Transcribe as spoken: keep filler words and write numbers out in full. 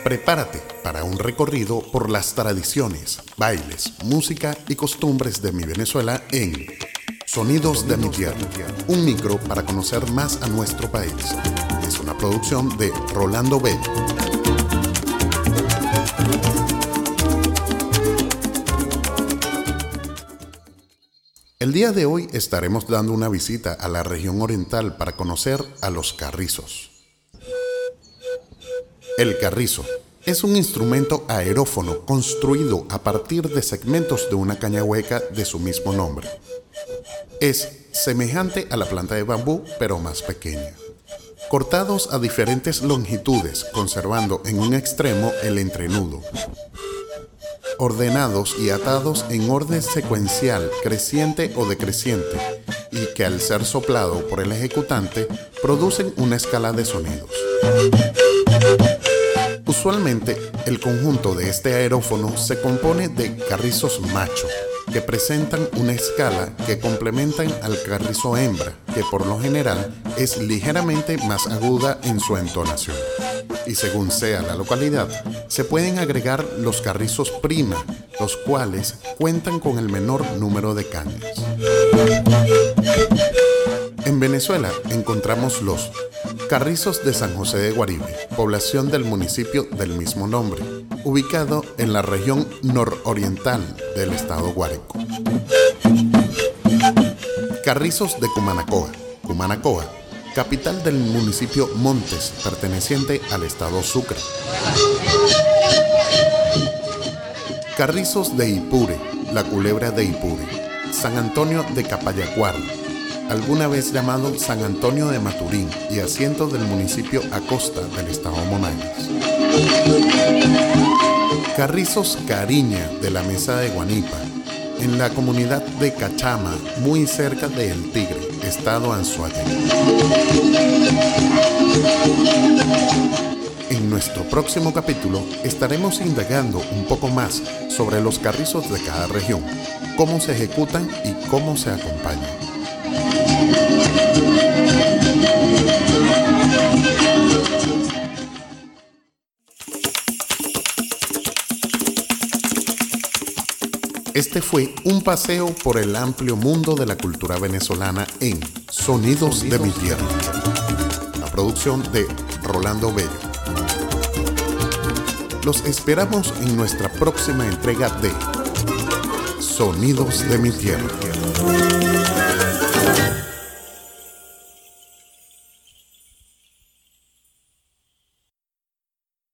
Prepárate para un recorrido por las tradiciones, bailes, música y costumbres de mi Venezuela en Sonidos de mi Tierra, un micro para conocer más a nuestro país. Es una producción de Rolando Bello. El día de hoy estaremos dando una visita a la región oriental para conocer a los carrizos. El carrizo es un instrumento aerófono construido a partir de segmentos de una caña hueca de su mismo nombre. Es semejante a la planta de bambú, pero más pequeña. Cortados a diferentes longitudes, conservando en un extremo el entrenudo. Ordenados y atados en orden secuencial, creciente o decreciente, y que al ser soplado por el ejecutante, producen una escala de sonidos. Usualmente, el conjunto de este aerófono se compone de carrizos macho, que presentan una escala que complementan al carrizo hembra, que por lo general es ligeramente más aguda en su entonación. Y según sea la localidad, se pueden agregar los carrizos prima, los cuales cuentan con el menor número de cañas. En Venezuela encontramos los carrizos de San José de Guaribe, población del municipio del mismo nombre, ubicado en la región nororiental del estado Guárico. Carrizos de Cumanacoa, Cumanacoa, capital del municipio Montes, perteneciente al estado Sucre. Carrizos de Ipure, la culebra de Ipure, San Antonio de Capayaguar, alguna vez llamado San Antonio de Maturín y asiento del municipio Acosta del estado Monagas. Carrizos Cariña de la Mesa de Guanipa, en la comunidad de Cachama, muy cerca de El Tigre, estado Anzoátegui. En nuestro próximo capítulo estaremos indagando un poco más sobre los carrizos de cada región, cómo se ejecutan y cómo se acompañan. Este fue un paseo por el amplio mundo de la cultura venezolana en Sonidos, Sonidos de mi Tierra, la producción de Rolando Bello. Los esperamos en nuestra próxima entrega de Sonidos de mi Tierra.